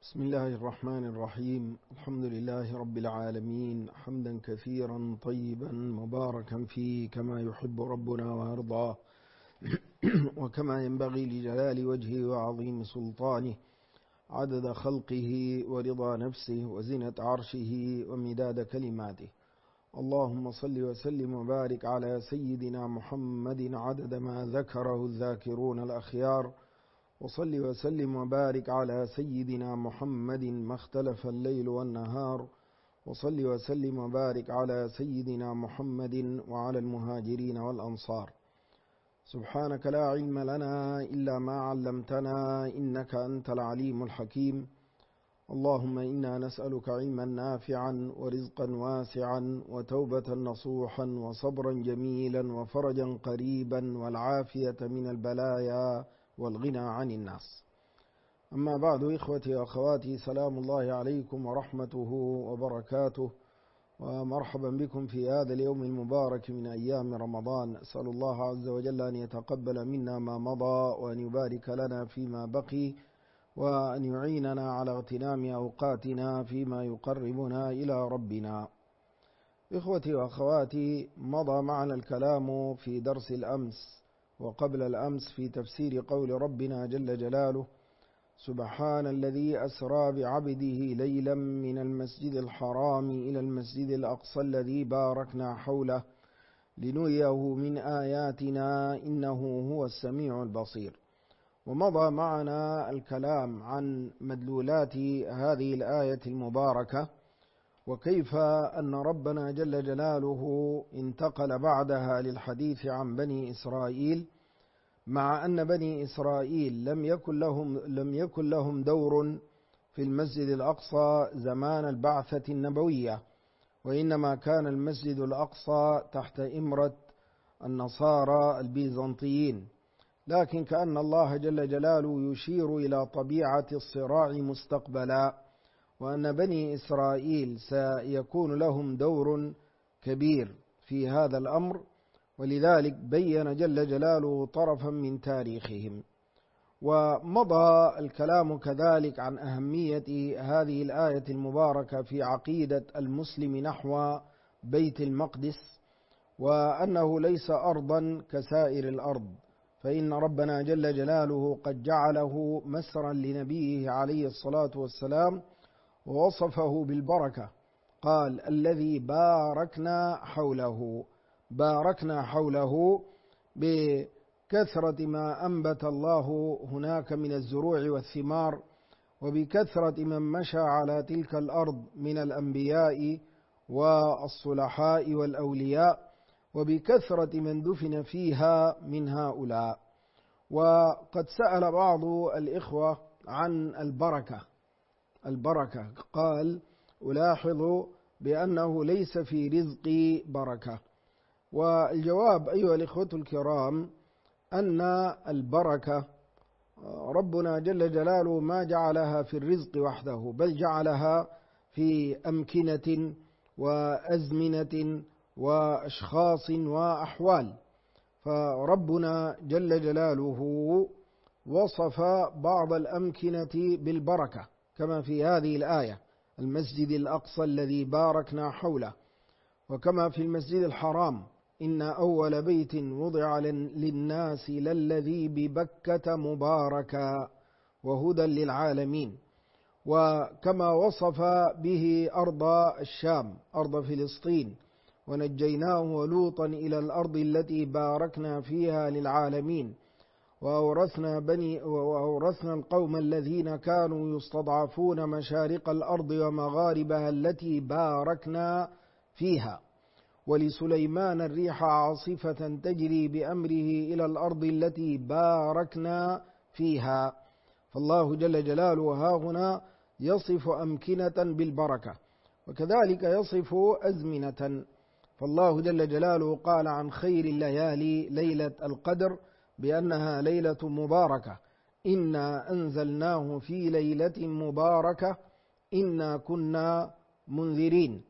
بسم الله الرحمن الرحيم. الحمد لله رب العالمين، حمدا كثيرا طيبا مباركا فيه كما يحب ربنا ويرضاه وكما ينبغي لجلال وجهه وعظيم سلطانه، عدد خلقه ورضا نفسه وزنة عرشه ومداد كلماته. اللهم صل وسلم وبارك على سيدنا محمد عدد ما ذكره الذاكرون الأخيار، وصل وسلم وبارك على سيدنا محمد ما اختلف الليل والنهار، وصل وسلم وبارك على سيدنا محمد وعلى المهاجرين والأنصار. سبحانك لا علم لنا إلا ما علمتنا إنك أنت العليم الحكيم. اللهم إنا نسألك علما نافعا ورزقا واسعا وتوبة نصوحا وصبرا جميلا وفرجا قريبا والعافية من البلايا والغنى عن الناس. أما بعد، إخوتي وأخواتي، سلام الله عليكم ورحمته وبركاته، ومرحبا بكم في هذا اليوم المبارك من أيام رمضان. أسأل الله عز وجل أن يتقبل منا ما مضى، وأن يبارك لنا فيما بقي، وأن يعيننا على اغتنام أوقاتنا فيما يقربنا إلى ربنا. إخوتي وأخواتي، مضى معنا الكلام في درس الأمس وقبل الأمس في تفسير قول ربنا جل جلاله: سبحان الذي أسرى بعبده ليلا من المسجد الحرام إلى المسجد الأقصى الذي باركنا حوله لنريه من آياتنا إنه هو السميع البصير. ومضى معنا الكلام عن مدلولات هذه الآية المباركة، وكيف أن ربنا جل جلاله انتقل بعدها للحديث عن بني إسرائيل، مع أن بني إسرائيل لم يكن لهم دور في المسجد الأقصى زمان البعثة النبوية، وإنما كان المسجد الأقصى تحت إمرة النصارى البيزنطيين. لكن كأن الله جل جلاله يشير إلى طبيعة الصراع مستقبلا، وأن بني إسرائيل سيكون لهم دور كبير في هذا الأمر، ولذلك بين جل جلاله طرفا من تاريخهم. ومضى الكلام كذلك عن أهمية هذه الآية المباركة في عقيدة المسلم نحو بيت المقدس، وأنه ليس أرضا كسائر الأرض، فإن ربنا جل جلاله قد جعله مسرا لنبيه عليه الصلاة والسلام، ووصفه بالبركة. قال: الذي باركنا حوله بكثرة ما أنبت الله هناك من الزروع والثمار، وبكثرة من مشى على تلك الأرض من الأنبياء والصلحاء والأولياء، وبكثرة من دفن فيها من هؤلاء. وقد سأل بعض الإخوة عن البركة، قال: ألاحظ بأنه ليس في رزقي بركة. والجواب أيها الإخوة الكرام أن البركة ربنا جل جلاله ما جعلها في الرزق وحده، بل جعلها في أمكنة وأزمنة وأشخاص وأحوال. فربنا جل جلاله وصف بعض الأمكنة بالبركة كما في هذه الآية: المسجد الأقصى الذي باركنا حوله، وكما في المسجد الحرام: إن أول بيت وضع للناس للذي ببكة مباركا وهدى للعالمين. وكما وصف به أرض الشام، أرض فلسطين: ونجيناه ولوطا إلى الأرض التي باركنا فيها للعالمين، وأورثنا القوم الذين كانوا يستضعفون مشارق الأرض ومغاربها التي باركنا فيها. ولسليمان الريح عاصفة تجري بأمره إلى الأرض التي باركنا فيها. فالله جل جلاله هاهنا يصف أمكنة بالبركة، وكذلك يصف أزمنة. فالله جل جلاله قال عن خير الليالي ليلة القدر بأنها ليلة مباركة: إنا أنزلناه في ليلة مباركة إنا كنا منذرين.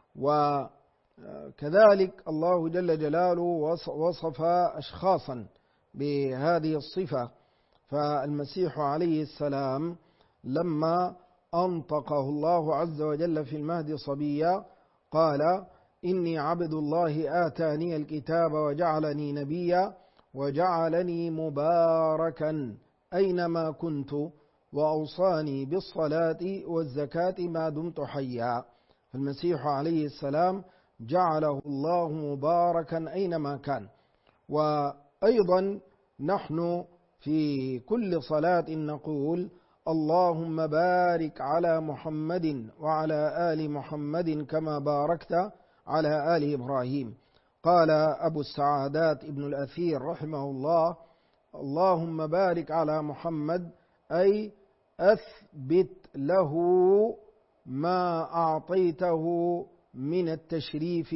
وكذلك الله جل جلاله وصف أشخاصا بهذه الصفة. فالمسيح عليه السلام لما أنطقه الله عز وجل في المهد صبيا قال: إني عبد الله آتاني الكتاب وجعلني نبيا وجعلني مباركا أينما كنت وأوصاني بالصلاة والزكاة ما دمت حيا. فالمسيح عليه السلام جعله الله مباركا أينما كان. وأيضا نحن في كل صلاة نقول: اللهم بارك على محمد وعلى آل محمد كما باركت على آل إبراهيم. قال أبو السعادات ابن الأثير رحمه الله: اللهم بارك على محمد أي أثبت له ما أعطيته من التشريف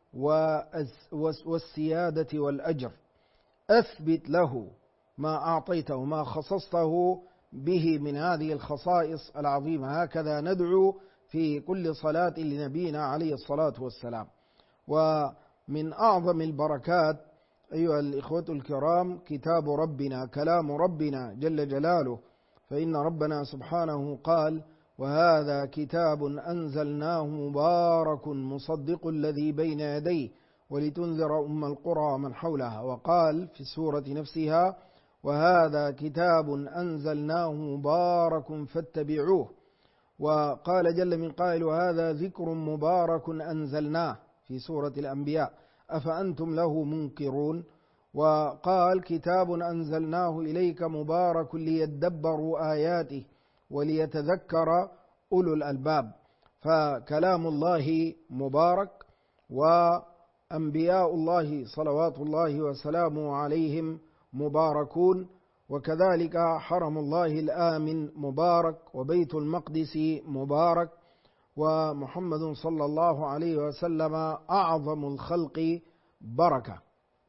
والسيادة والأجر. أثبت له ما أعطيته، ما خصصته به من هذه الخصائص العظيمة. هكذا ندعو في كل صلاة لنبينا عليه الصلاة والسلام. ومن أعظم البركات أيها الإخوة الكرام كتاب ربنا، كلام ربنا جل جلاله، فإن ربنا سبحانه قال: وهذا كتاب أنزلناه مبارك مصدق الذي بين يديه ولتنذر أم القرى من حولها. وقال في السورة نفسها: وهذا كتاب أنزلناه مبارك فاتبعوه. وقال جل من قائل: وهذا ذكر مبارك أنزلناه في سورة الأنبياء أفأنتم له منكرون. وقال: كتاب أنزلناه إليك مبارك ليدبروا آياته وليتذكر أولو الألباب. فكلام الله مبارك، وأنبياء الله صلوات الله وسلامه عليهم مباركون، وكذلك حرم الله الآمن مبارك، وبيت المقدس مبارك، ومحمد صلى الله عليه وسلم أعظم الخلق بركة.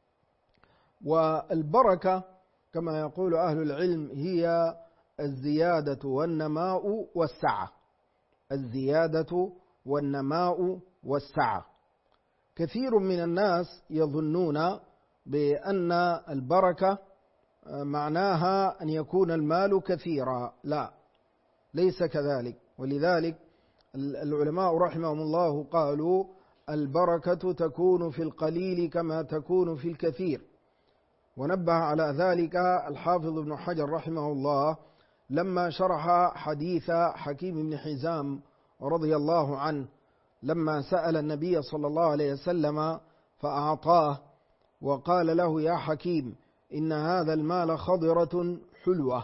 والبركة كما يقول أهل العلم هي الزيادة والنماء والسعة. الزيادة والنماء والسعة. كثير من الناس يظنون بأن البركة معناها أن يكون المال كثيرا. لا، ليس كذلك. ولذلك العلماء رحمهم الله قالوا: البركة تكون في القليل كما تكون في الكثير. ونبه على ذلك الحافظ ابن حجر رحمه الله لما شرح حديث حكيم بن حزام رضي الله عنه، لما سأل النبي صلى الله عليه وسلم فأعطاه، وقال له: يا حكيم، إن هذا المال خضرة حلوة،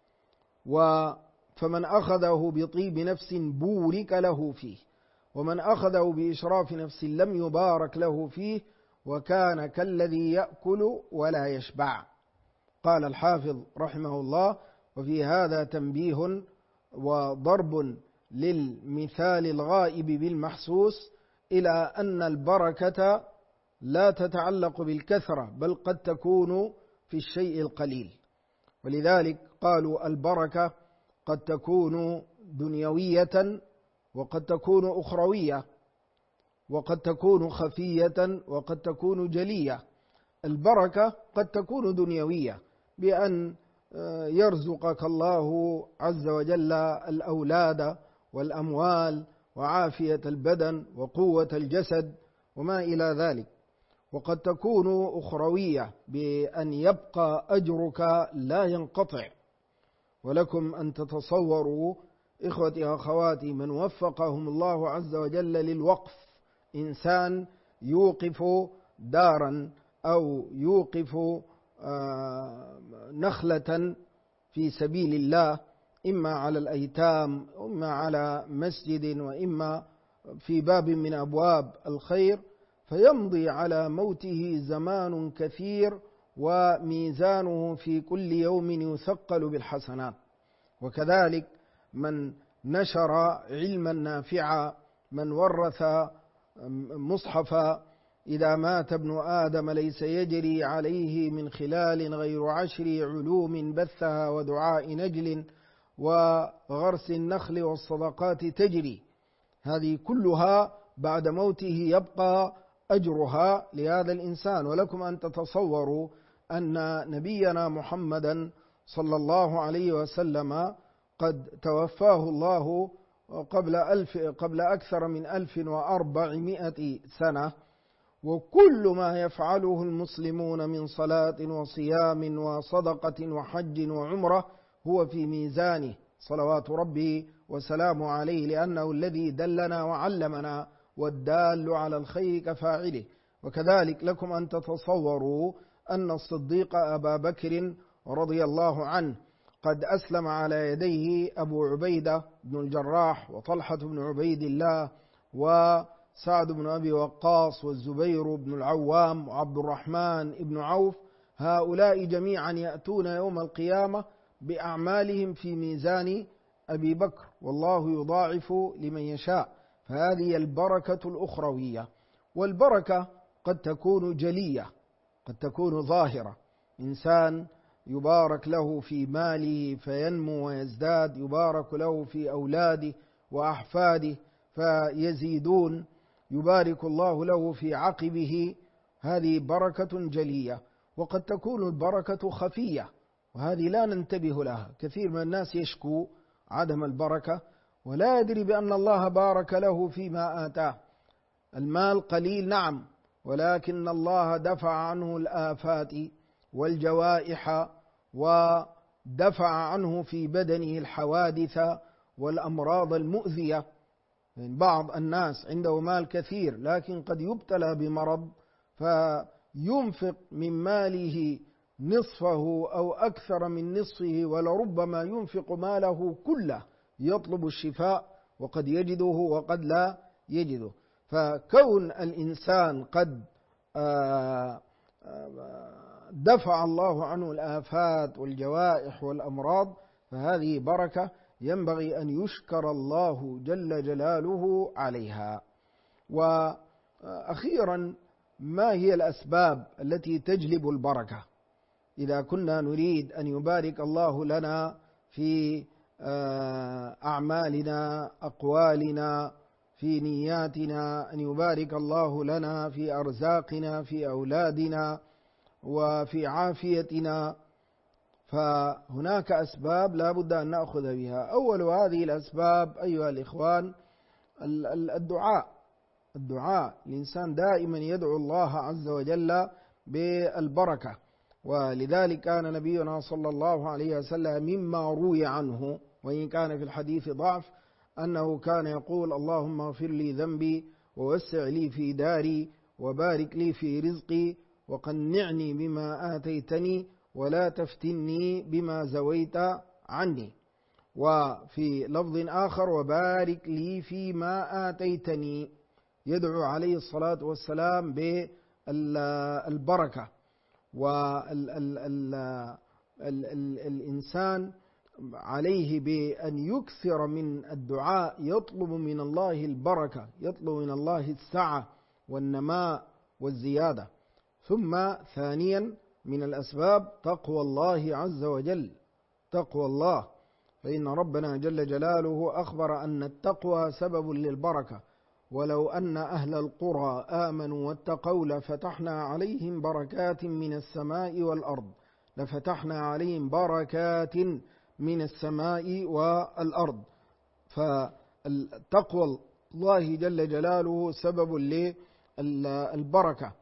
فمن أخذه بطيب نفس بورك له فيه، ومن أخذه بإشراف نفس لم يبارك له فيه، وكان كالذي يأكل ولا يشبع. قال الحافظ رحمه الله: وفي هذا تنبيه وضرب للمثال الغائب بالمحسوس إلى أن البركة لا تتعلق بالكثرة، بل قد تكون في الشيء القليل. ولذلك قالوا: البركة قد تكون دنيوية، وقد تكون أخروية، وقد تكون خفية، وقد تكون جلية. البركة قد تكون دنيوية بأن يرزقك الله عز وجل الأولاد والأموال وعافية البدن وقوة الجسد وما إلى ذلك. وقد تكون أخروية بأن يبقى أجرك لا ينقطع. ولكم أن تتصوروا إخوتي وأخواتي من وفقهم الله عز وجل للوقف، إنسان يوقف دارا أو يوقف نخلة في سبيل الله، إما على الأيتام، إما على مسجد، وإما في باب من أبواب الخير، فيمضي على موته زمان كثير، وميزانه في كل يوم يثقل بالحسنات. وكذلك من نشر علما نافعا، من ورث مصحفا: إذا مات ابن آدم ليس يجري عليه من خلال غير 10 علوم بثها ودعاء نجل وغرس النخل والصدقات تجري. هذه كلها بعد موته يبقى أجرها لهذا الإنسان. ولكم أن تتصوروا أن نبينا محمدا صلى الله عليه وسلم قد توفاه الله قبل أكثر من 1400 سنة، وكل ما يفعله المسلمون من صلاة وصيام وصدقة وحج وعمرة هو في ميزانه صلوات ربي وسلامه عليه، لأنه الذي دلنا وعلمنا، والدال على الخير كفاعله. وكذلك لكم أن تتصوروا أن الصديق أبا بكر رضي الله عنه قد أسلم على يديه أبو عبيدة بن الجراح وطلحة بن عبيد الله وسعد بن أبي وقاص والزبير بن العوام وعبد الرحمن بن عوف، هؤلاء جميعا يأتون يوم القيامة بأعمالهم في ميزان أبي بكر، والله يضاعف لمن يشاء. فهذه البركة الأخروية. والبركة قد تكون جلية، قد تكون ظاهرة، إنسان يبارك له في ماله فينمو ويزداد، يبارك له في أولاده وأحفاده فيزيدون، يبارك الله له في عقبه، هذه بركة جلية. وقد تكون البركة خفية، وهذه لا ننتبه لها. كثير من الناس يشكو عدم البركة ولا يدري بأن الله بارك له فيما آتاه. المال قليل نعم، ولكن الله دفع عنه الآفات والجوائح، ودفع عنه في بدنه الحوادث والأمراض المؤذية. بعض الناس عنده مال كثير لكن قد يبتلى بمرض فينفق من ماله نصفه أو أكثر من نصفه، ولربما ينفق ماله كله يطلب الشفاء، وقد يجده وقد لا يجده. فكون الإنسان قد دفع الله عنه الآفات والجوائح والأمراض فهذه بركة ينبغي أن يشكر الله جل جلاله عليها. وأخيرا، ما هي الأسباب التي تجلب البركة؟ إذا كنا نريد أن يبارك الله لنا في أعمالنا، أقوالنا، في نياتنا، أن يبارك الله لنا في أرزاقنا، في أولادنا، وفي عافيتنا، فهناك أسباب لا بد أن نأخذ بها. أول هذه الأسباب أيها الإخوان الدعاء. الإنسان دائما يدعو الله عز وجل بالبركة، ولذلك كان نبينا صلى الله عليه وسلم مما روي عنه، وإن كان في الحديث ضعف، أنه كان يقول: اللهم اغفر لي ذنبي ووسع لي في داري وبارك لي في رزقي وقنعني بما آتيتني ولا تفتني بما زويت عني. وفي لفظ آخر: وبارك لي فيما آتيتني. يدعو عليه الصلاة والسلام بالبركة. والإنسان عليه بأن يكثر من الدعاء، يطلب من الله البركة، يطلب من الله السعة والنماء والزيادة. ثم ثانيا من الأسباب تقوى الله عز وجل، تقوى الله، فإن ربنا جل جلاله أخبر أن التقوى سبب للبركة: ولو أن أهل القرى آمنوا واتقوا لفتحنا عليهم بركات من السماء والأرض، لفتحنا عليهم بركات من السماء والأرض. فتقوى الله جل جلاله سبب للبركة.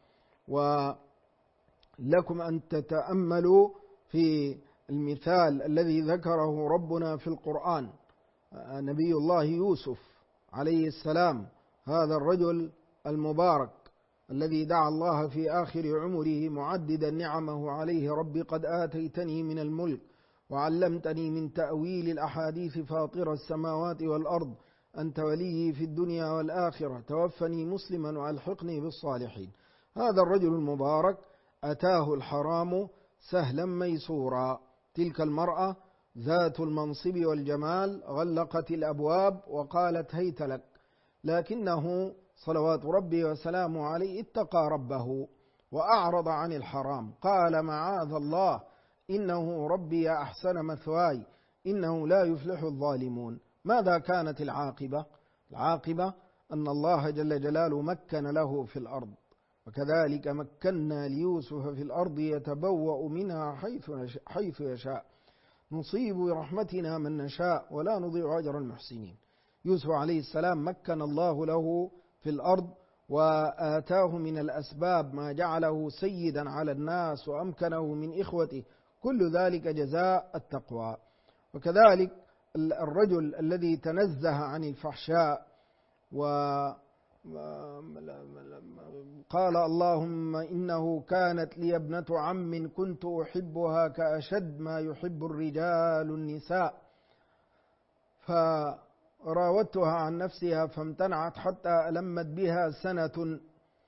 ولكم أن تتأملوا في المثال الذي ذكره ربنا في القرآن. نبي الله يوسف عليه السلام، هذا الرجل المبارك الذي دعا الله في آخر عمره معددا نعمه عليه: ربي قد آتيتني من الملك وعلمتني من تأويل الأحاديث فاطر السماوات والأرض أنت ولي في الدنيا والآخرة توفني مسلما وألحقني بالصالحين. هذا الرجل المبارك أتاه الحرام سهلا ميسورا. تلك المرأة ذات المنصب والجمال غلقت الأبواب وقالت: هيت لك. لكنه صلوات ربي وسلامه عليه اتقى ربه وأعرض عن الحرام، قال: معاذ الله، إنه ربي أحسن مثواي، إنه لا يفلح الظالمون. ماذا كانت العاقبة؟ العاقبة أن الله جل جلاله مكن له في الأرض، وكذلك مكنا ليوسف في الأرض يتبوأ منها حيث يشاء. نصيب برحمتنا من نشاء ولا نضيع أجر المحسنين. يوسف عليه السلام مكن الله له في الأرض وآتاه من الأسباب ما جعله سيدا على الناس وأمكنه من إخوته، كل ذلك جزاء التقوى. وكذلك الرجل الذي تنزه عن الفحشاء وقال اللهم إنه كانت لي ابنة عم كنت أحبها كأشد ما يحب الرجال النساء، فراودتها عن نفسها فامتنعت حتى ألمت بها سنة،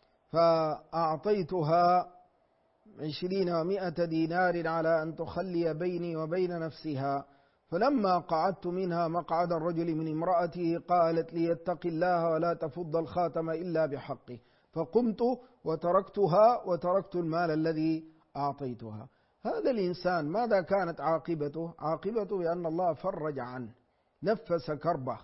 فأعطيتها 20 و100 دينار على أن تخلي بيني وبين نفسها، فلما قعدت منها مقعد الرجل من امرأته قالت لي اتق الله ولا تفض الخاتم إلا بحقه، فقمت وتركتها وتركت المال الذي أعطيتها. هذا الإنسان ماذا كانت عاقبته؟ عاقبته بأن الله فرج عنه، نفس كربه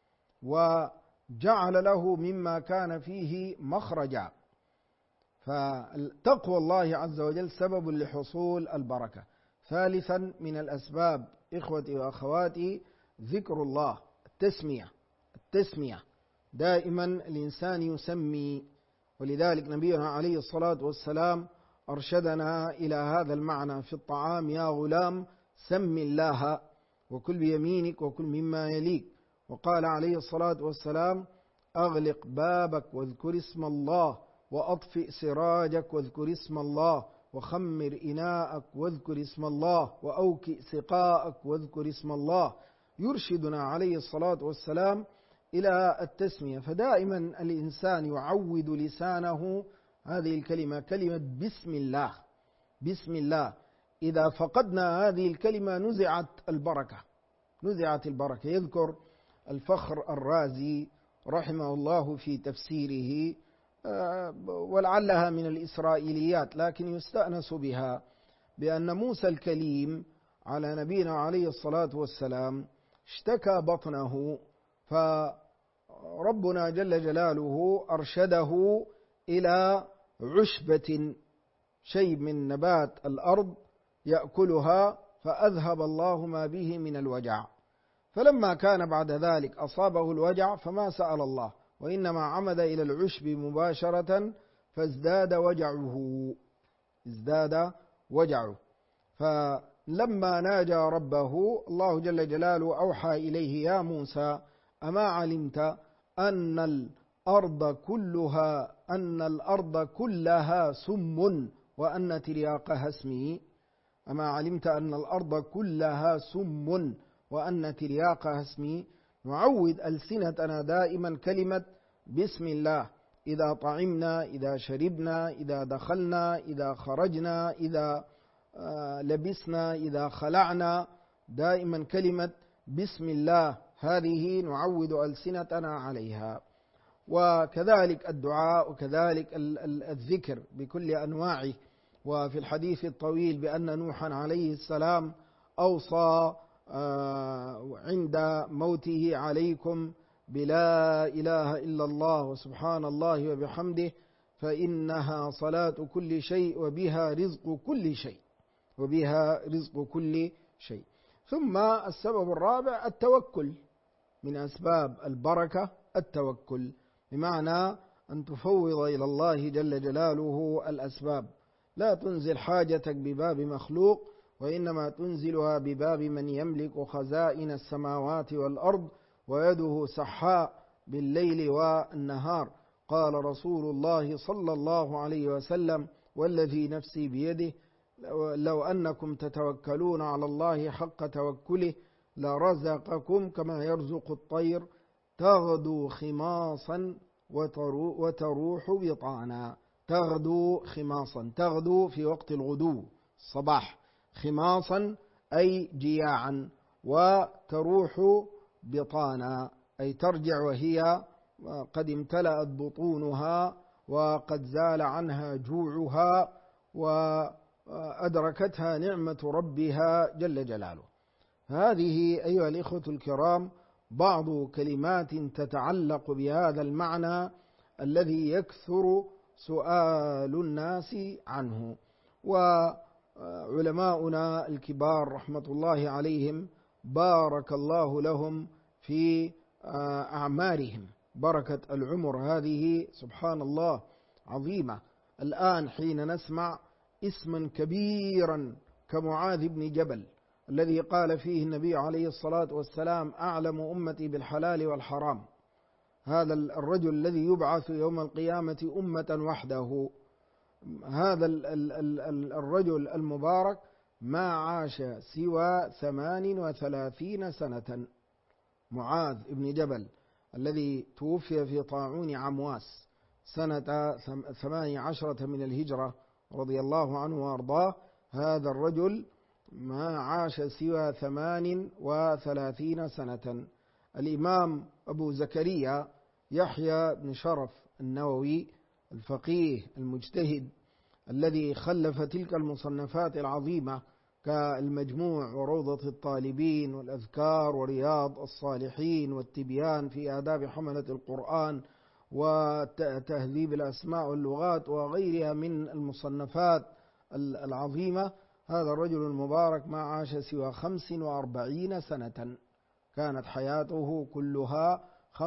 وجعل له مما كان فيه مخرجا. فتقوى الله عز وجل سبب لحصول البركة. ثالثا من الأسباب إخوتي وأخواتي ذكر الله، التسمية دائما الإنسان يسمي، ولذلك نبينا عليه الصلاة والسلام أرشدنا إلى هذا المعنى في الطعام: يا غلام سم الله وكل بيمينك وكل مما يليك. وقال عليه الصلاة والسلام: أغلق بابك واذكر اسم الله، وأطفئ سراجك واذكر اسم الله، وخمر إناءك واذكر اسم الله، وأوكئ سقاءك واذكر اسم الله. يرشدنا عليه الصلاة والسلام إلى التسمية. فدائما الإنسان يعود لسانه هذه الكلمة، كلمة بسم الله. بسم الله إذا فقدنا هذه الكلمة نزعت البركة. يذكر الفخر الرازي رحمه الله في تفسيره، ولعلها من الإسرائيليات لكن يستأنس بها، بأن موسى الكليم على نبينا عليه الصلاة والسلام اشتكى بطنه، فربنا جل جلاله أرشده إلى عشبة، شيء من نبات الأرض يأكلها، فأذهب الله ما به من الوجع. فلما كان بعد ذلك أصابه الوجع فما سأل الله، وإنما عمد إلى العشب مباشرة فازداد وجعه. فلما ناجى ربه الله جل جلاله أوحى إليه: يا موسى أما علمت أن الأرض كلها سم وأن ترياقها اسمي؟ أما علمت أن الأرض كلها سم وأن ترياقها اسمي؟ نعود ألسنتنا دائما كلمة بسم الله، إذا طعمنا، إذا شربنا، إذا دخلنا، إذا خرجنا، إذا لبسنا، إذا خلعنا، دائما كلمة بسم الله هذه نعود ألسنتنا عليها. وكذلك الدعاء، وكذلك الذكر بكل أنواعه. وفي الحديث الطويل بأن نوحا عليه السلام أوصى عند موته: عليكم بلا إله إلا الله وسبحان الله وبحمده، فإنها صلاة كل شيء وبها رزق كل شيء. ثم السبب الرابع التوكل، من أسباب البركة التوكل، بمعنى أن تفوض إلى الله جل جلاله الأسباب. لا تنزل حاجتك بباب مخلوق، وإنما تنزلها بباب من يملك خزائن السماوات والأرض ويده سحاء بالليل والنهار. قال رسول الله صلى الله عليه وسلم: والذي نفسي بيده لو أنكم تتوكلون على الله حق توكله لرزقكم كما يرزق الطير تغدو خماصا وتروح بطانا. تغدو في وقت الغدو الصباح، خماصا أي جياعا، وتروح بطانا أي ترجع وهي قد امتلأت بطونها وقد زال عنها جوعها وأدركتها نعمة ربها جل جلاله. هذه أيها الإخوة الكرام بعض كلمات تتعلق بهذا المعنى الذي يكثر سؤال الناس عنه. علماؤنا الكبار رحمة الله عليهم بارك الله لهم في أعمارهم، بركة العمر هذه سبحان الله عظيمة. الآن حين نسمع اسما كبيرا كمعاذ بن جبل الذي قال فيه النبي عليه الصلاة والسلام أعلم أمتي بالحلال والحرام، هذا الرجل الذي يبعث يوم القيامة أمة وحده، هذا الرجل المبارك ما عاش سوى 38 سنة. معاذ بن جبل الذي توفي في طاعون عمواس سنة 18 من الهجرة رضي الله عنه وأرضاه، هذا الرجل ما عاش سوى 38 سنة. الإمام أبو زكريا يحيى بن شرف النووي الفقيه المجتهد الذي خلف تلك المصنفات العظيمة كالمجموع وروضة الطالبين والأذكار ورياض الصالحين والتبيان في آداب حملة القرآن وتهذيب الأسماء واللغات وغيرها من المصنفات العظيمة، هذا الرجل المبارك ما عاش سوى 45 سنة، كانت حياته كلها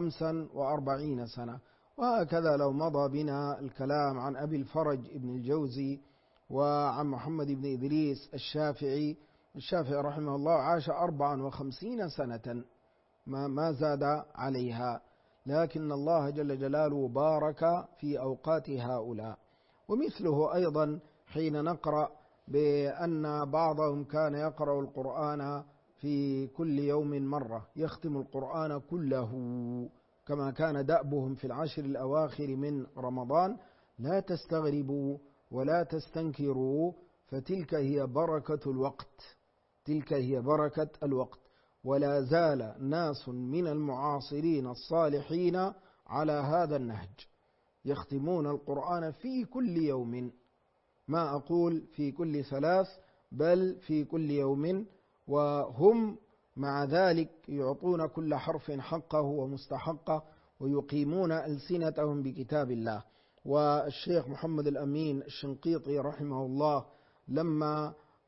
45 سنة. وهكذا لو مضى بنا الكلام عن أبي الفرج ابن الجوزي وعن محمد بن إدريس الشافعي رحمه الله عاش 54 سنة ما زاد عليها، لكن الله جل جلاله بارك في أوقات هؤلاء. ومثله أيضا حين نقرأ بأن بعضهم كان يقرأ القرآن في كل يوم مرة، يختم القرآن كله كما كان دأبهم في العشر الأواخر من رمضان، لا تستغربوا ولا تستنكروا، فتلك هي بركة الوقت، تلك هي بركة الوقت. ولا زال ناس من المعاصرين الصالحين على هذا النهج، يختمون القرآن في كل يوم، ما أقول في كل 3 بل في كل يوم، وهم مع ذلك يعطون كل حرف حقه ومستحقه ويقيمون ألسنتهم بكتاب الله. والشيخ محمد الأمين الشنقيطي رحمه الله لما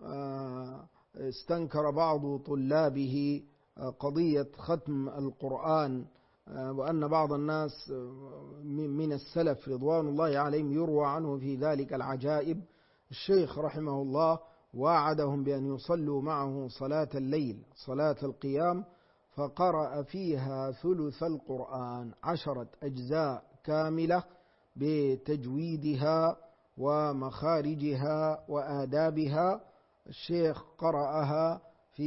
استنكر بعض طلابه قضية ختم القرآن وأن بعض الناس من السلف رضوان الله عليهم يروى عنه في ذلك العجائب، الشيخ رحمه الله وعدهم بأن يصلوا معه صلاة الليل صلاة القيام، فقرأ فيها ثلث القرآن 10 أجزاء كاملة بتجويدها ومخارجها وآدابها. الشيخ قرأها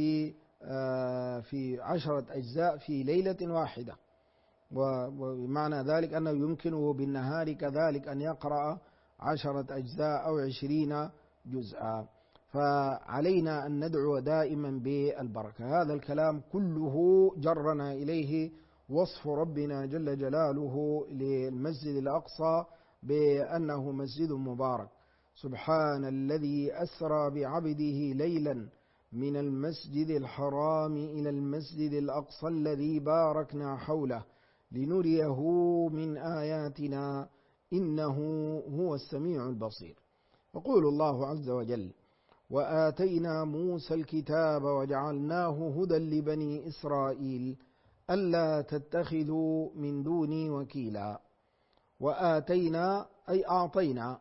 في 10 أجزاء في ليلة واحدة، ومعنى ذلك أنه يمكنه بالنهار كذلك أن يقرأ 10 أجزاء أو 20 جزءا. فعلينا أن ندعو دائما بالبركة. هذا الكلام كله جرنا إليه وصف ربنا جل جلاله للمسجد الأقصى بأنه مسجد مبارك. سبحان الذي أسرى بعبده ليلا من المسجد الحرام إلى المسجد الأقصى الذي باركنا حوله لنريه من آياتنا إنه هو السميع البصير. يقول الله عز وجل: وآتينا موسى الكتاب وجعلناه هدى لبني إسرائيل ألا تتخذوا من دوني وكيلا. وآتينا أي أعطينا،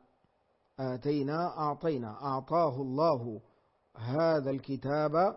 أعطاه الله هذا الكتاب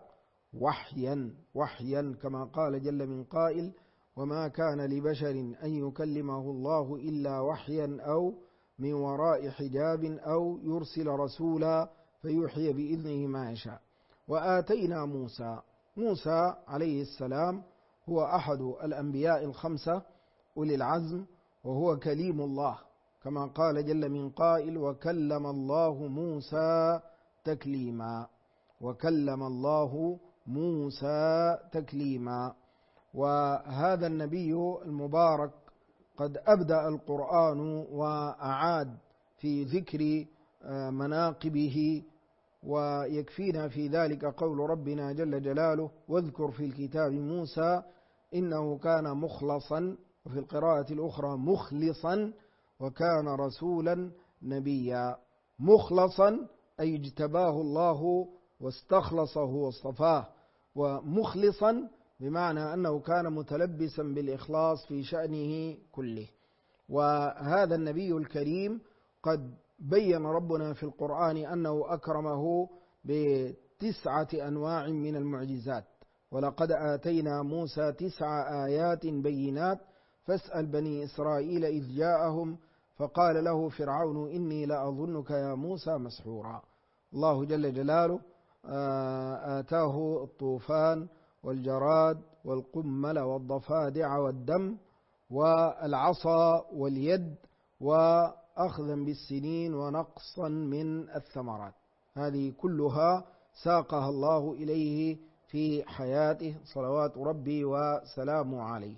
وحيا كما قال جل من قائل: وما كان لبشر أن يكلمه الله إلا وحيا أو من وراء حجاب أو يرسل رسولا فيوحي بإذنه ما يشاء. وآتينا موسى عليه السلام هو أحد الأنبياء 5 أولي العزم، وهو كليم الله كما قال جل من قائل: وكلم الله موسى تكليما، وكلم الله موسى تكليما. وهذا النبي المبارك قد أبدأ القرآن وأعاد في ذكر مناقبه، ويكفينا في ذلك قول ربنا جل جلاله: واذكر في الكتاب موسى إنه كان مخلصا، وفي القراءة الأخرى مخلصا، وكان رسولا نبيا. مخلصا أي اجتباه الله واستخلصه واصطفاه، ومخلصا بمعنى أنه كان متلبسا بالإخلاص في شأنه كله. وهذا النبي الكريم قد بين ربنا في القرآن أنه أكرمه ب9 أنواع من المعجزات. ولقد آتينا موسى 9 آيات بينات فاسأل بني إسرائيل إذ جاءهم فقال له فرعون إني لأظنك يا موسى مسحورا. الله جل جلاله آتاه الطوفان والجراد والقمل والضفادع والدم والعصا واليد وأخذا بالسنين ونقصا من الثمرات. هذه كلها ساقها الله إليه في حياته صلوات ربي وسلامه عليه،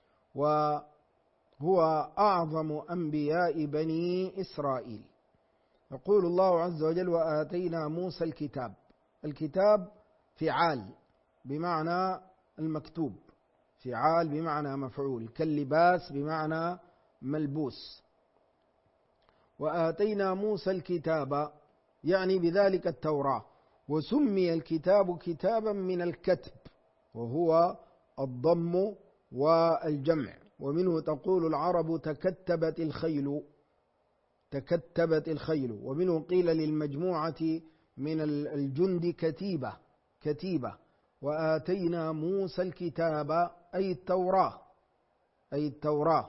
وهو أعظم أنبياء بني إسرائيل. يقول الله عز وجل وآتينا موسى الكتاب. الكتاب فعال بمعنى المكتوب، فعال بمعنى مفعول، كاللباس بمعنى ملبوس. وآتينا موسى الكتاب يعني بذلك التوراة، وسمي الكتاب كتابا من الكتب وهو الضم والجمع، ومنه تقول العرب تكتبت الخيل، تكتبت الخيل. ومنه قيل للمجموعة من الجند كتيبة، كتيبة. وآتينا موسى الكتاب أي التوراة، أي التوراة.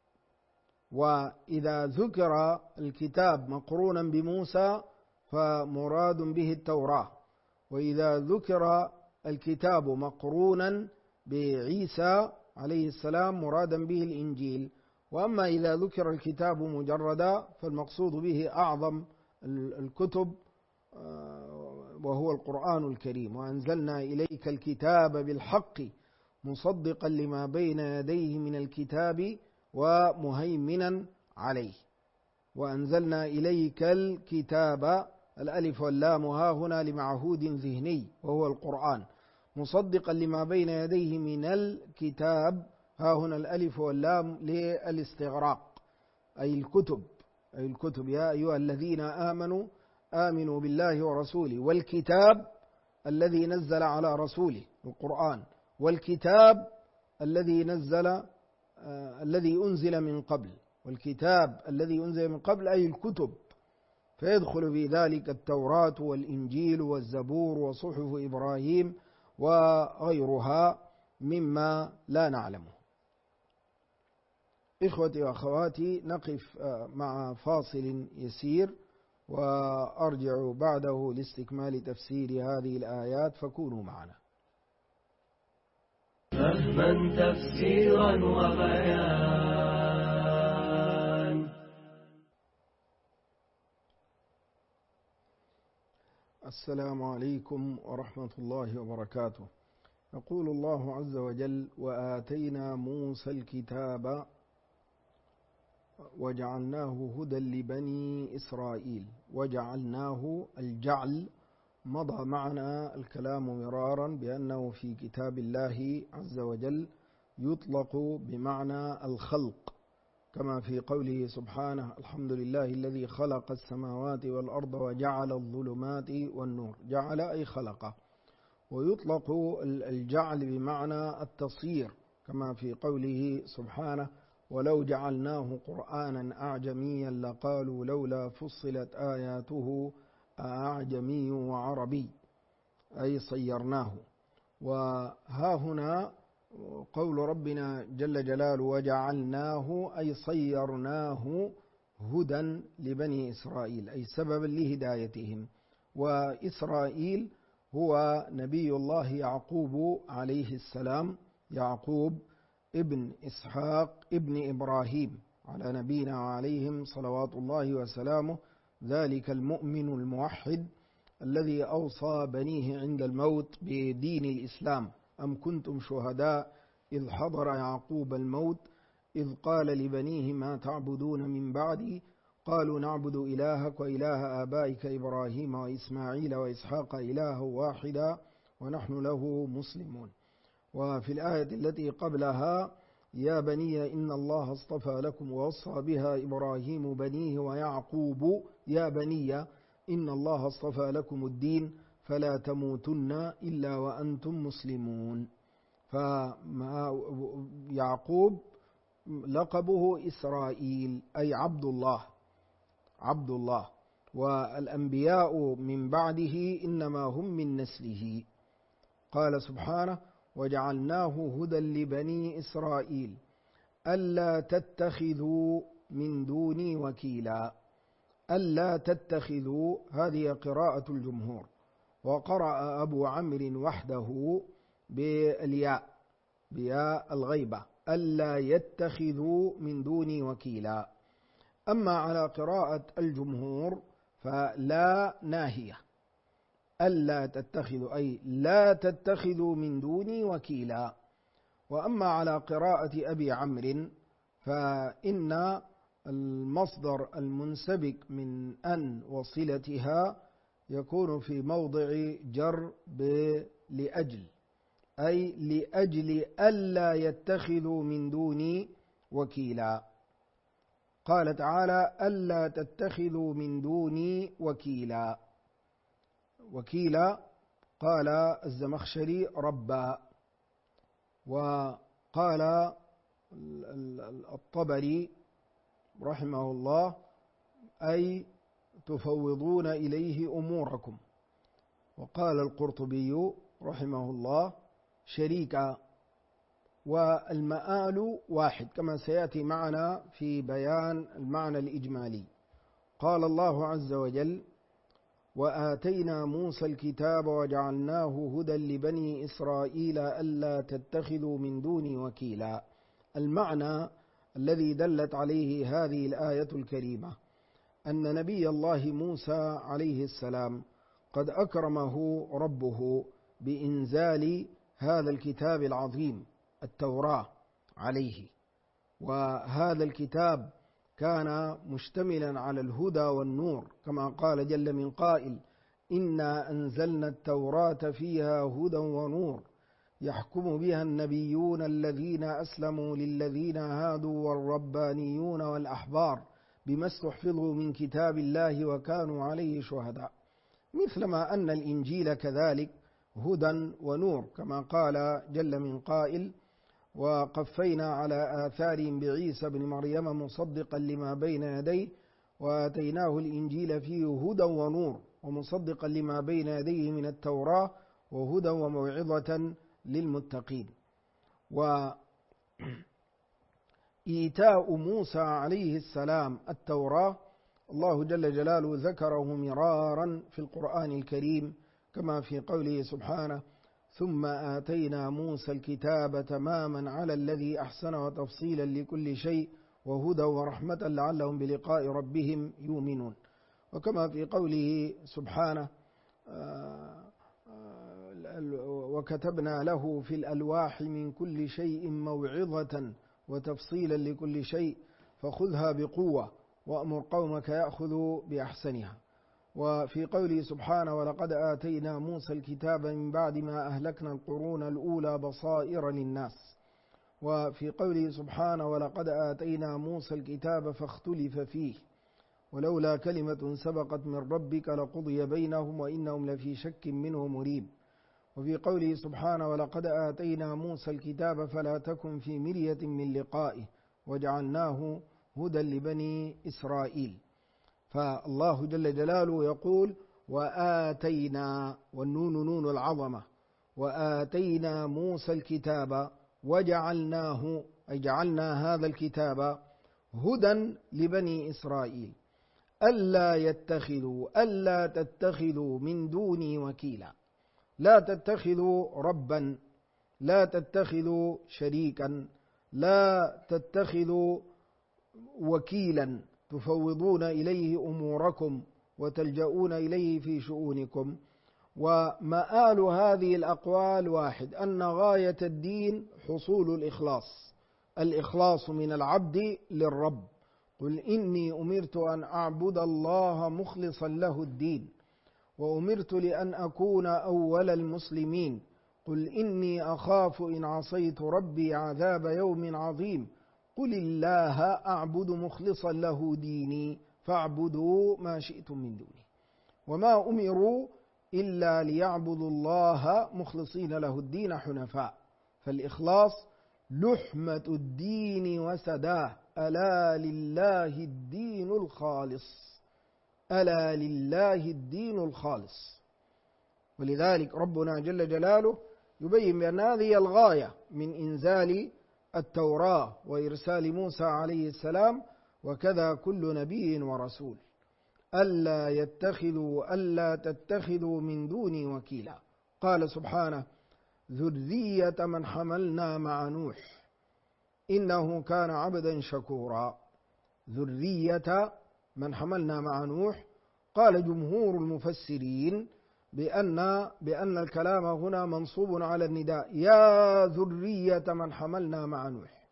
وإذا ذكر الكتاب مقرونا بموسى فمراد به التوراة، وإذا ذكر الكتاب مقرونا بعيسى عليه السلام مرادا به الإنجيل. وأما إذا ذكر الكتاب مجردا فالمقصود به أعظم الكتب وهو القرآن الكريم. وأنزلنا إليك الكتاب بالحق مصدقا لما بين يديه من الكتاب ومهيمنا عليه. وأنزلنا إليك الكتاب، الألف واللام ها هنا لمعهود ذهني وهو القرآن، مصدقا لما بين يديه من الكتاب، ها هنا الألف واللام للاستغراق، أي الكتب، أي الكتب. يا أيها الذين آمنوا آمنوا بالله ورسوله والكتاب الذي نزل على رسوله القرآن، والكتاب الذي نزل الذي أنزل من قبل، والكتاب الذي أنزل من قبل أي الكتب، فيدخل في ذلك التوراة والإنجيل والزبور وصحف إبراهيم وغيرها مما لا نعلمه. إخوتي وأخواتي، نقف مع فاصل يسير وأرجع بعده لاستكمال تفسير هذه الآيات، فكونوا معنا. فهما تفسيرا وبيان. السلام عليكم ورحمة الله وبركاته. يقول الله عز وجل وآتينا موسى الكتاب وجعلناه هدى لبني إسرائيل. وجعلناه، الجعل مضى معنا الكلام مرارا بأنه في كتاب الله عز وجل يطلق بمعنى الخلق، كما في قوله سبحانه الحمد لله الذي خلق السماوات والأرض وجعل الظلمات والنور. جعل أي خلقه. ويطلق الجعل بمعنى التصير، كما في قوله سبحانه ولو جعلناه قرآنا أعجميا لقالوا لولا فصلت آياته أعجمي وعربي، أي صيرناه. وها هنا قول ربنا جل جلاله وجعلناه أي صيرناه هدى لبني إسرائيل، أي سببا لهدايتهم. وإسرائيل هو نبي الله يعقوب عليه السلام، يعقوب ابن إسحاق ابن إبراهيم على نبينا وعليهم صلوات الله وسلامه، ذلك المؤمن الموحد الذي أوصى بنيه عند الموت بدين الإسلام. أم كنتم شهداء إذ حضر يعقوب الموت إذ قال لبنيه ما تعبدون من بعدي قالوا نعبد إلهك وإله آبائك إبراهيم وإسماعيل وإسحاق إلها واحدا ونحن له مسلمون. وفي الآية التي قبلها يا بني إن الله اصطفى لكم ووصى بها إبراهيم بنيه ويعقوب يا بني إن الله اصطفى لكم الدين فلا تموتن إلا وأنتم مسلمون. فيعقوب لقبه إسرائيل أي عبد الله، عبد الله، والأنبياء من بعده إنما هم من نسله. قال سبحانه: وجعلناه هدى لبني إسرائيل ألا تتخذوا من دوني وكيلا. ألا تتخذوا هذه قراءة الجمهور، وقرأ أبو عمرو وحده بالياء، بياء الغيبة، ألا يتخذوا من دوني وكيلا. أما على قراءة الجمهور فلا ناهية، ألا تتخذوا أي لا تتخذوا من دوني وكيلا. وأما على قراءة أبي عمرو فإن المصدر المنسبك من أن وصلتها يكون في موضع جر لأجل، أي لأجل ألا يتخذوا من دوني وكيلا. قال تعالى: ألا تتخذوا من دوني وكيلا. وكيلا قال الزمخشري ربا، وقال الطبري رحمه الله أي تفوضون إليه أموركم. وقال القرطبي رحمه الله شريكا. والمآل واحد كما سيأتي معنا في بيان المعنى الإجمالي. قال الله عز وجل: وآتينا موسى الكتاب وجعلناه هدى لبني إسرائيل ألا تتخذوا من دوني وكيلا. المعنى الذي دلت عليه هذه الآية الكريمة أن نبي الله موسى عليه السلام قد أكرمه ربه بإنزال هذا الكتاب العظيم التوراة عليه. وهذا الكتاب كان مشتملا على الهدى والنور، كما قال جل من قائل: إنا أنزلنا التوراة فيها هدى ونور يحكم بها النبيون الذين أسلموا للذين هادوا والربانيون والأحبار بما استحفظوا من كتاب الله وكانوا عليه شهداء. مثلما أن الإنجيل كذلك هدى ونور، كما قال جل من قائل: وقفينا على آثارهم بعيسى بن مريم مصدقا لما بين يديه وآتيناه الإنجيل فيه هدى ونور ومصدقا لما بين يديه من التوراة وهدى وموعظة للمتقين. وإيتاء موسى عليه السلام التوراة الله جل جلاله ذكره مرارا في القرآن الكريم، كما في قوله سبحانه: ثم آتينا موسى الكتاب تماما على الذي أحسن وتفصيلا لكل شيء وهدى ورحمة لعلهم بلقاء ربهم يؤمنون. وكما في قوله سبحانه: وكتبنا له في الألواح من كل شيء موعظة وتفصيلا لكل شيء فخذها بقوة وأمر قومك يأخذوا بأحسنها. وفي قوله سبحانه: ولقد آتينا موسى الكتاب من بعد ما أهلكنا القرون الأولى بصائر للناس. وفي قوله سبحانه: ولقد آتينا موسى الكتاب فاختلف فيه ولولا كلمة سبقت من ربك لقضي بينهم وإنهم لفي شك منه مريب. وفي قوله سبحانه: ولقد آتينا موسى الكتاب فلا تكن في مرية من لقائه وجعلناه هدى لبني إسرائيل. فالله جل جلاله يقول: وآتينا، والنون نون العظمة، وآتينا موسى الكتاب وجعلناه، أي جعلنا هذا الكتاب هدى لبني إسرائيل ألا تتخذوا من دوني وكيلا. لا تتخذوا ربا، لا تتخذوا شريكا، لا تتخذوا وكيلا تفوضون إليه أموركم وتلجؤون إليه في شؤونكم. ومآل هذه الأقوال واحد، أن غاية الدين حصول الإخلاص من العبد للرب. قل إني أمرت أن أعبد الله مخلصا له الدين وأمرت لأن أكون أول المسلمين. قل إني أخاف إن عصيت ربي عذاب يوم عظيم. قل الله أعبد مخلصا له ديني فاعبدوا ما شئتم من دونه. وما أمروا إلا ليعبدوا الله مخلصين له الدين حنفاء. فالإخلاص لحمة الدين وسداه. ألا لله الدين الخالص، ألا لله الدين الخالص. ولذلك ربنا جل جلاله يبين بأن هذه الغاية من إنزال التوراة وإرسال موسى عليه السلام، وكذا كل نبي ورسول، ألا تتخذوا من دوني وكيلا. قال سبحانه: ذرية من حملنا مع نوح إنه كان عبدا شكورا. ذرية من حملنا مع نوح. قال جمهور المفسرين بأن الكلام هنا منصوب على النداء: يا ذرية من حملنا مع نوح.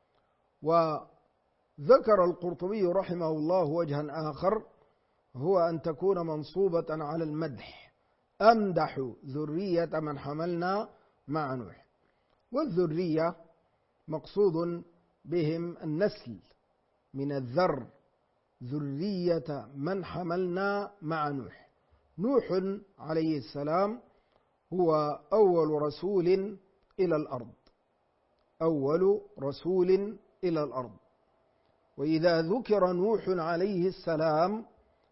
وذكر القرطبي رحمه الله وجها آخر، هو أن تكون منصوبة على المدح: أمدح ذرية من حملنا مع نوح. والذرية مقصود بهم النسل من الذر. ذرية من حملنا مع نوح. نوح عليه السلام هو أول رسول إلى الأرض، أول رسول إلى الأرض. وإذا ذكر نوح عليه السلام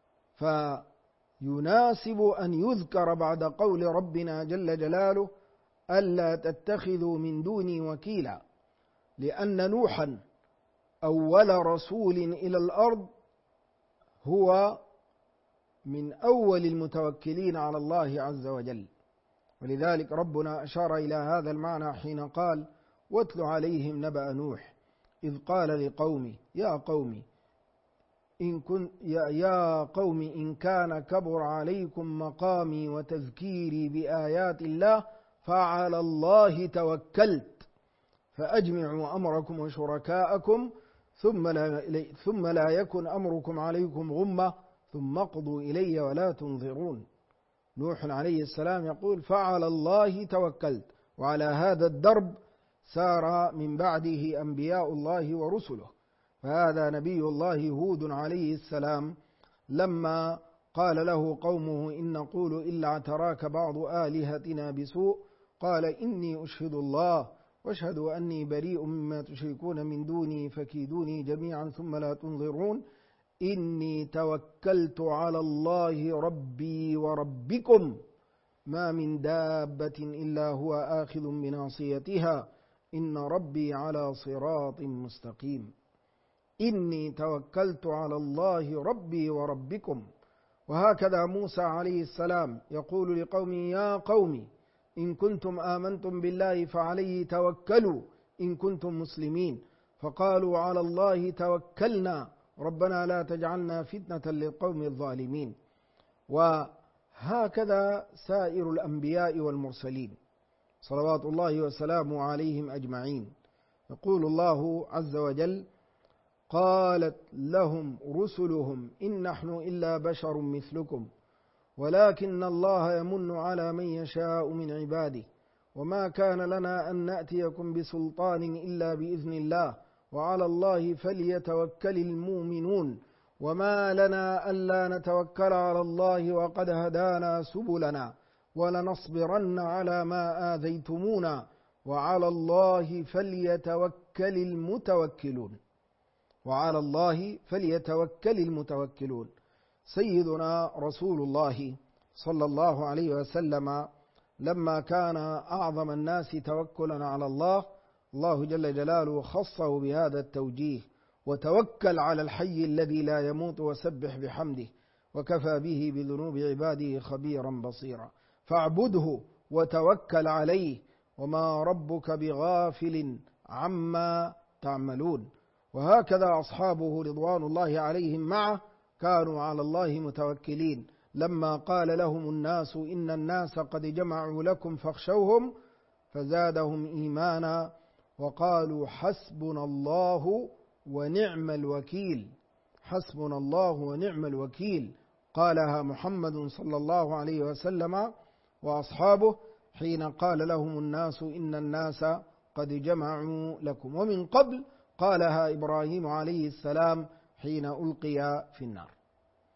فيناسب أن يذكر بعد قول ربنا جل جلاله: ألا تتخذوا من دوني وكيلا، لأن نوحا أول رسول إلى الأرض هو من أول المتوكلين على الله عز وجل. ولذلك ربنا أشار إلى هذا المعنى حين قال: واتل عليهم نبأ نوح إذ قال لقومه يا قوم إن كان كبر عليكم مقامي وتذكيري بآيات الله فعلى الله توكلت فأجمعوا أمركم وشركاءكم ثم لا يكن أمركم عليكم غمة ثم اقضوا إلي ولا تنظرون. نوح عليه السلام يقول: فعلى الله توكلت. وعلى هذا الدرب سار من بعده أنبياء الله ورسله. فهذا نبي الله هود عليه السلام لما قال له قومه: إن نقول إلا اعتراك بعض آلهتنا بسوء قال: إني أشهد الله واشهدوا أني بريء مما تشركون من دوني فكيدوني جميعا ثم لا تنظرون إني توكلت على الله ربي وربكم ما من دابة إلا هو آخذ بناصيتها إن ربي على صراط مستقيم. إني توكلت على الله ربي وربكم. وهكذا موسى عليه السلام يقول لقومه: يا قوم إن كنتم آمنتم بالله فعليه توكلوا إن كنتم مسلمين. فقالوا: على الله توكلنا ربنا لا تجعلنا فتنة للقوم الظالمين. وهكذا سائر الأنبياء والمرسلين صلوات الله وسلامه عليهم أجمعين. يقول الله عز وجل: قالت لهم رسلهم إن نحن إلا بشر مثلكم ولكن الله يمن على من يشاء من عباده وما كان لنا أن نأتيكم بسلطان إلا بإذن الله وعلى الله فليتوكل المؤمنون وما لنا ألا نتوكل على الله وقد هدانا سبلنا ولنصبرن على ما آذيتمونا وعلى الله فليتوكل المتوكلون. وعلى الله فليتوكل المتوكلون. سيدنا رسول الله صلى الله عليه وسلم لما كان أعظم الناس توكلا على الله، الله جل جلاله خصه بهذا التوجيه: وتوكل على الحي الذي لا يموت وسبح بحمده وكفى به بذنوب عباده خبيرا بصيرا. فاعبده وتوكل عليه وما ربك بغافل عما تعملون. وهكذا أصحابه رضوان الله عليهم معه كانوا على الله متوكلين. لما قال لهم الناس إن الناس قد جمعوا لكم فاخشوهم فزادهم إيمانا وقالوا حسبنا الله ونعم الوكيل. حسبنا الله ونعم الوكيل قالها محمد صلى الله عليه وسلم وأصحابه حين قال لهم الناس إن الناس قد جمعوا لكم. ومن قبل قالها إبراهيم عليه السلام حين ألقي في النار.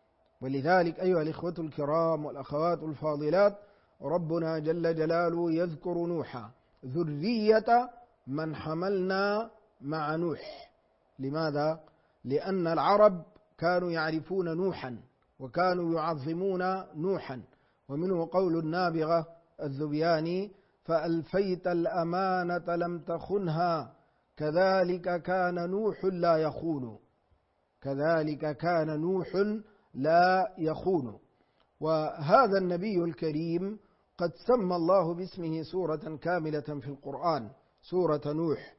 ولذلك أيها الإخوة الكرام والأخوات الفاضلات، ربنا جل جلاله يذكر نوحا ذرية من حملنا مع نوح. لماذا؟ لأن العرب كانوا يعرفون نوحا وكانوا يعظمون نوحا، ومنه قول النابغة الذبياني: فألفيت الأمانة لم تخنها كذلك كان نوح لا يخون. كذلك كان نوح لا يخون. وهذا النبي الكريم قد سمى الله باسمه سورة كاملة في القرآن، سورة نوح،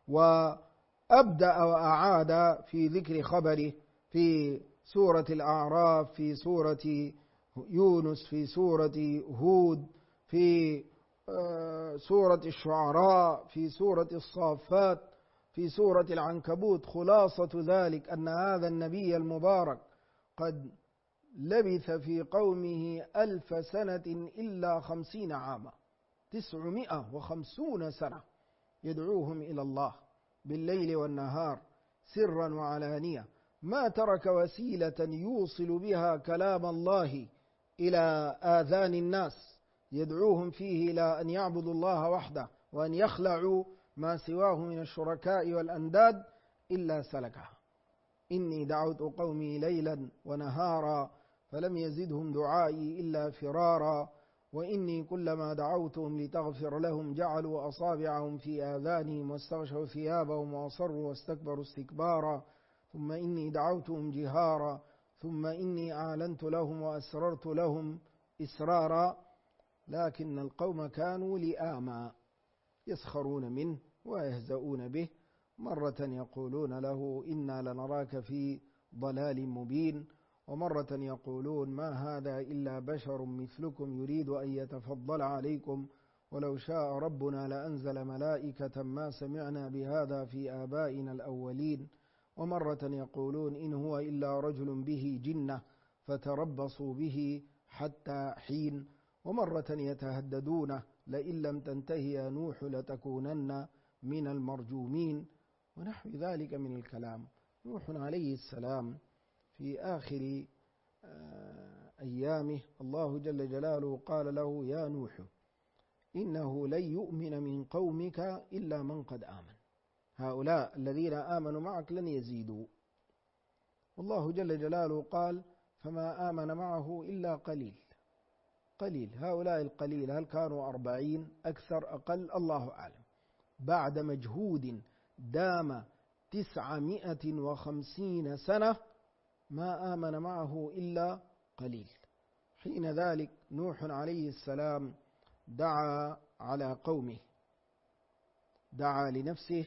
وأبدأ وأعاد في ذكر خبره في سورة الأعراف، في سورة يونس، في سورة هود، في سورة الشعراء، في سورة الصافات، في سورة العنكبوت. خلاصة ذلك أن هذا النبي المبارك قد لبث في قومه 1000 سنة إلا 50 عاما، 950 سنة يدعوهم إلى الله بالليل والنهار سرا وعلانية، ما ترك وسيلة يوصل بها كلام الله إلى آذان الناس يدعوهم فيه إلى أن يعبدوا الله وحده وأن يخلعوا ما سواه من الشركاء والأنداد إلا سلكها. إني دعوت قومي ليلا ونهارا فلم يزدهم دعائي إلا فرارا، وإني كلما دعوتهم لتغفر لهم جعلوا أصابعهم في آذانهم واستغشوا ثيابهم وأصروا واستكبروا استكبارا، ثم إني دعوتهم جهارا ثم إني أعلنت لهم وأسررت لهم إسرارا، لكن القوم كانوا لئاما يسخرون منه ويهزؤون به، مرة يقولون له إنا لنراك في ضلال مبين، ومرة يقولون ما هذا إلا بشر مثلكم يريد أن يتفضل عليكم ولو شاء ربنا لأنزل ملائكة ما سمعنا بهذا في آبائنا الأولين، ومرة يقولون إن هو إلا رجل به جنة فتربصوا به حتى حين، ومرة يتهددون لئن لم تنتهي يا نوح لتكونن من المرجومين، ونحو ذلك من الكلام. نوح عليه السلام في آخر أيامه الله جل جلاله قال له: يا نوح إنه لن يؤمن من قومك إلا من قد آمن، هؤلاء الذين آمنوا معك لن يزيدوا. والله جل جلاله قال: فما آمن معه إلا قليل. قليل، هؤلاء القليل هل كانوا 40 أكثر أقل الله أعلم، بعد مجهود دام 950 سنة ما آمن معه إلا قليل. حين ذلك نوح عليه السلام دعا على قومه، دعا لنفسه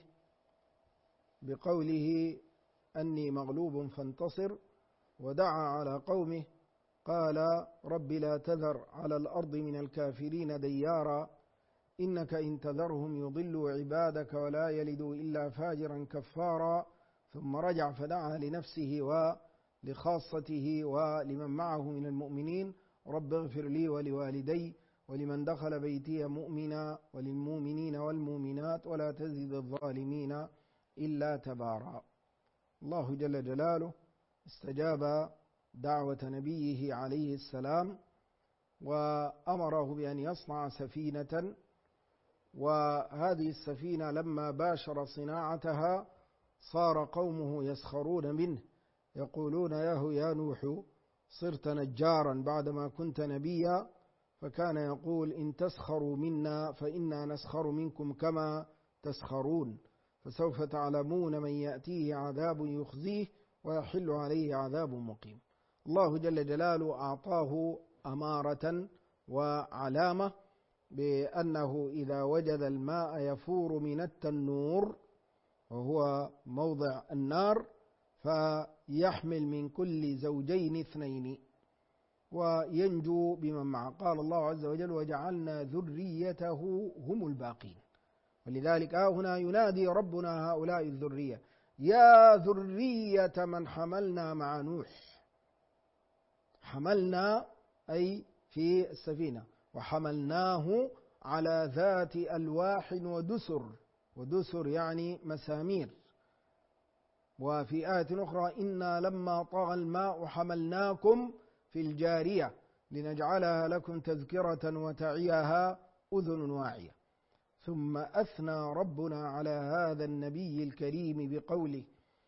بقوله أني مغلوب فانتصر، ودعا على قومه قال: رب لا تذر على الأرض من الكافرين ديارا إنك إن تذرهم يضلوا عبادك ولا يلدوا إلا فاجرا كفارا. ثم رجع فدعا لنفسه ولخاصته ولمن معه من المؤمنين: رب اغفر لي ولوالدي ولمن دخل بيتي مؤمنا وللمؤمنين والمؤمنات ولا تزد الظالمين إلا تبارا. الله جل جلاله استجاب دعوة نبيه عليه السلام وأمره بأن يصنع سفينة، وهذه السفينة لما باشر صناعتها صار قومه يسخرون منه، يقولون: يا نوح صرت نجارا بعدما كنت نبيا، فكان يقول: إن تسخروا منا فإنا نسخر منكم كما تسخرون، فسوف تعلمون من يأتيه عذاب يخزيه ويحل عليه عذاب مقيم. الله جل جلاله أعطاه أمارة وعلامة بأنه إذا وجد الماء يفور من التنور وهو موضع النار فيحمل من كل زوجين 2 وينجو بمن معه. قال الله عز وجل: وجعلنا ذريته هم الباقين. ولذلك هنا ينادي ربنا هؤلاء الذرية: يا ذرية من حملنا مع نوح. حملنا أي في السفينة، وحملناه على ذات ألواح ودسر، ودسر يعني مسامير. وفي آية أخرى: إنا لما طغى الماء حملناكم في الجارية لنجعلها لكم تذكرة وتعيها أذن واعية. ثم أثنى ربنا على هذا النبي الكريم بقوله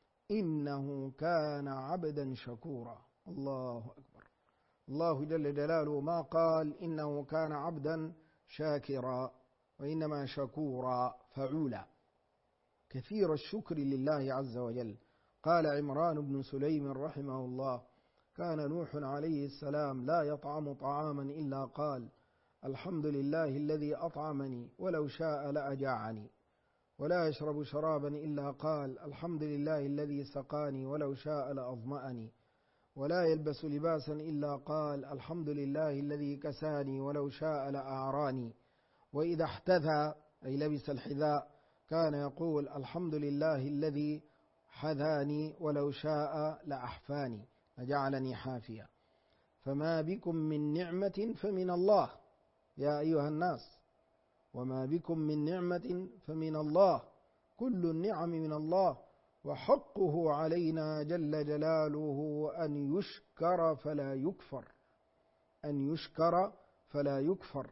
إنه كان عبدا شكورا. الله أكبر. الله جل جلاله ما قال إنه كان عبدا شاكرا، وإنما شكورا فعولا، كثير الشكر لله عز وجل. قال عمران بن سليم رحمه الله كان نوح عليه السلام لا يطعم طعاما إلا قال الحمد لله الذي أطعمني ولو شاء لأجاعني، ولا يشرب شرابا إلا قال الحمد لله الذي سقاني ولو شاء لأظمأني، ولا يلبس لباسا إلا قال الحمد لله الذي كساني ولو شاء لأعراني، وإذا احتذى أي لبس الحذاء كان يقول الحمد لله الذي حذاني ولو شاء لأحفاني لجعلني حافيا. فما بكم من نعمة فمن الله يا أيها الناس، وما بكم من نعمة فمن الله، كل النعم من الله، وحقه علينا جل جلاله أن يشكر فلا يكفر، أن يشكر فلا يكفر.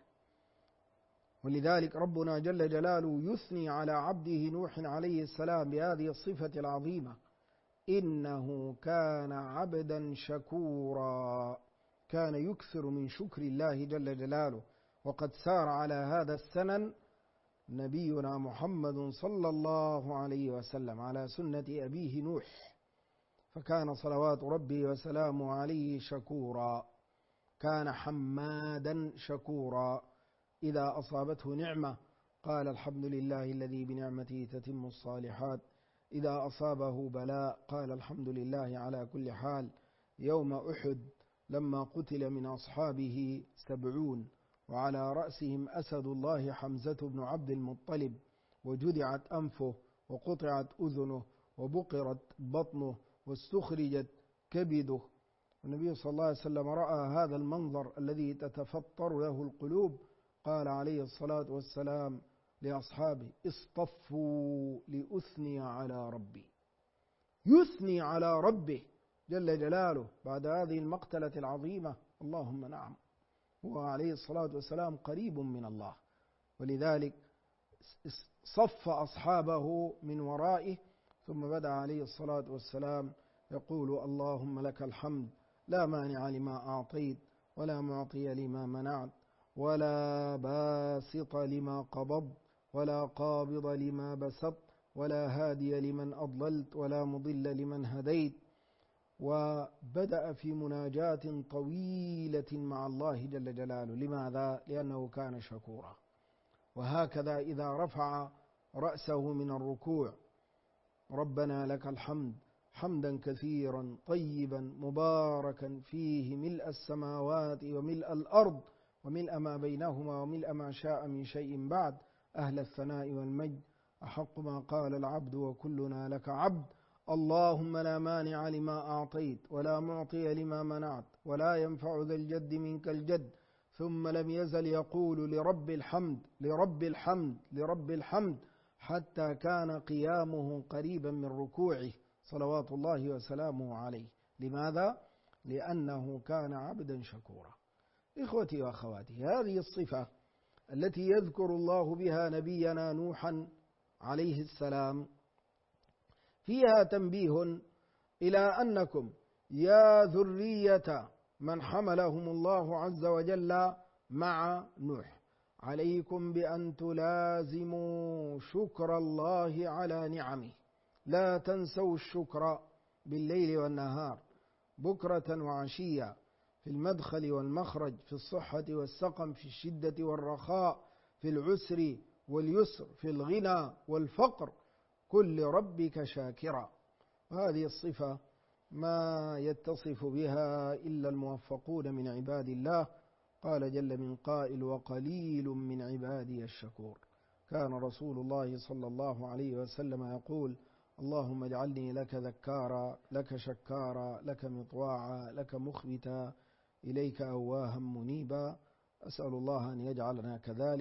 ولذلك ربنا جل جلاله يثني على عبده نوح عليه السلام بهذه الصفة العظيمة إنه كان عبدا شكورا، كان يكثر من شكر الله جل جلاله. وقد سار على هذا السنن نبينا محمد صلى الله عليه وسلم على سنة أبيه نوح، فكان صلوات ربي وسلامه عليه شكورا، كان حمادا شكورا. إذا أصابته نعمة قال الحمد لله الذي بنعمته تتم الصالحات، إذا أصابه بلاء قال الحمد لله على كل حال. يوم أحد لما قتل من أصحابه 70 وعلى رأسهم أسد الله حمزة بن عبد المطلب، وجدعت أنفه وقطعت أذنه وبقرت بطنه واستخرجت كبده، النبي صلى الله عليه وسلم رأى هذا المنظر الذي تتفطر له القلوب، قال عليه الصلاة والسلام لأصحابه اصطفوا لأثني على ربي، يثني على ربه جل جلاله بعد هذه المقتلة العظيمة. اللهم نعم، هو عليه الصلاة والسلام قريب من الله، ولذلك صف أصحابه من ورائه، ثم بدأ عليه الصلاة والسلام يقول اللهم لك الحمد لا مانع لما أعطيت ولا معطي لما منعت ولا باسط لما قبضت ولا قابض لما بسطت ولا هادي لمن أضللت ولا مضل لمن هديت. وبدأ في مناجاة طويلة مع الله جل جلاله. لماذا؟ لأنه كان شكورا. وهكذا إذا رفع رأسه من الركوع ربنا لك الحمد حمدا كثيرا طيبا مباركا فيه ملء السماوات وملء الأرض وملء ما بينهما وملء ما شاء من شيء بعد، أهل الثناء والمجد، أحق ما قال العبد وكلنا لك عبد. اللهم لا مانع لما أعطيت ولا معطي لما منعت ولا ينفع ذا الجد منك الجد. ثم لم يزل يقول لرب الحمد لرب الحمد لرب الحمد حتى كان قيامه قريبا من ركوعه صلوات الله وسلامه عليه. لماذا؟ لأنه كان عبدا شكورا. إخوتي وأخواتي، هذه الصفة التي يذكر الله بها نبينا نوحا عليه السلام فيها تنبيه إلى أنكم يا ذرية من حملهم الله عز وجل مع نوح عليكم بأن تلازموا شكر الله على نعمه، لا تنسوا الشكر بالليل والنهار بكرة وعشية، في المدخل والمخرج، في الصحة والسقم، في الشدة والرخاء، في العسر واليسر، في الغنى والفقر، كل ربك شاكرا. وهذه الصفة ما يتصف بها إلا الموفقون من عباد الله. قال جل من قائل وقليل من عبادي الشكور. كان رسول الله صلى الله عليه وسلم يقول اللهم اجعلني لك ذكارا لك شكارا لك مطواعا لك مخبتا إليك أواها منيبا. أسأل الله أن يجعلنا كذلك.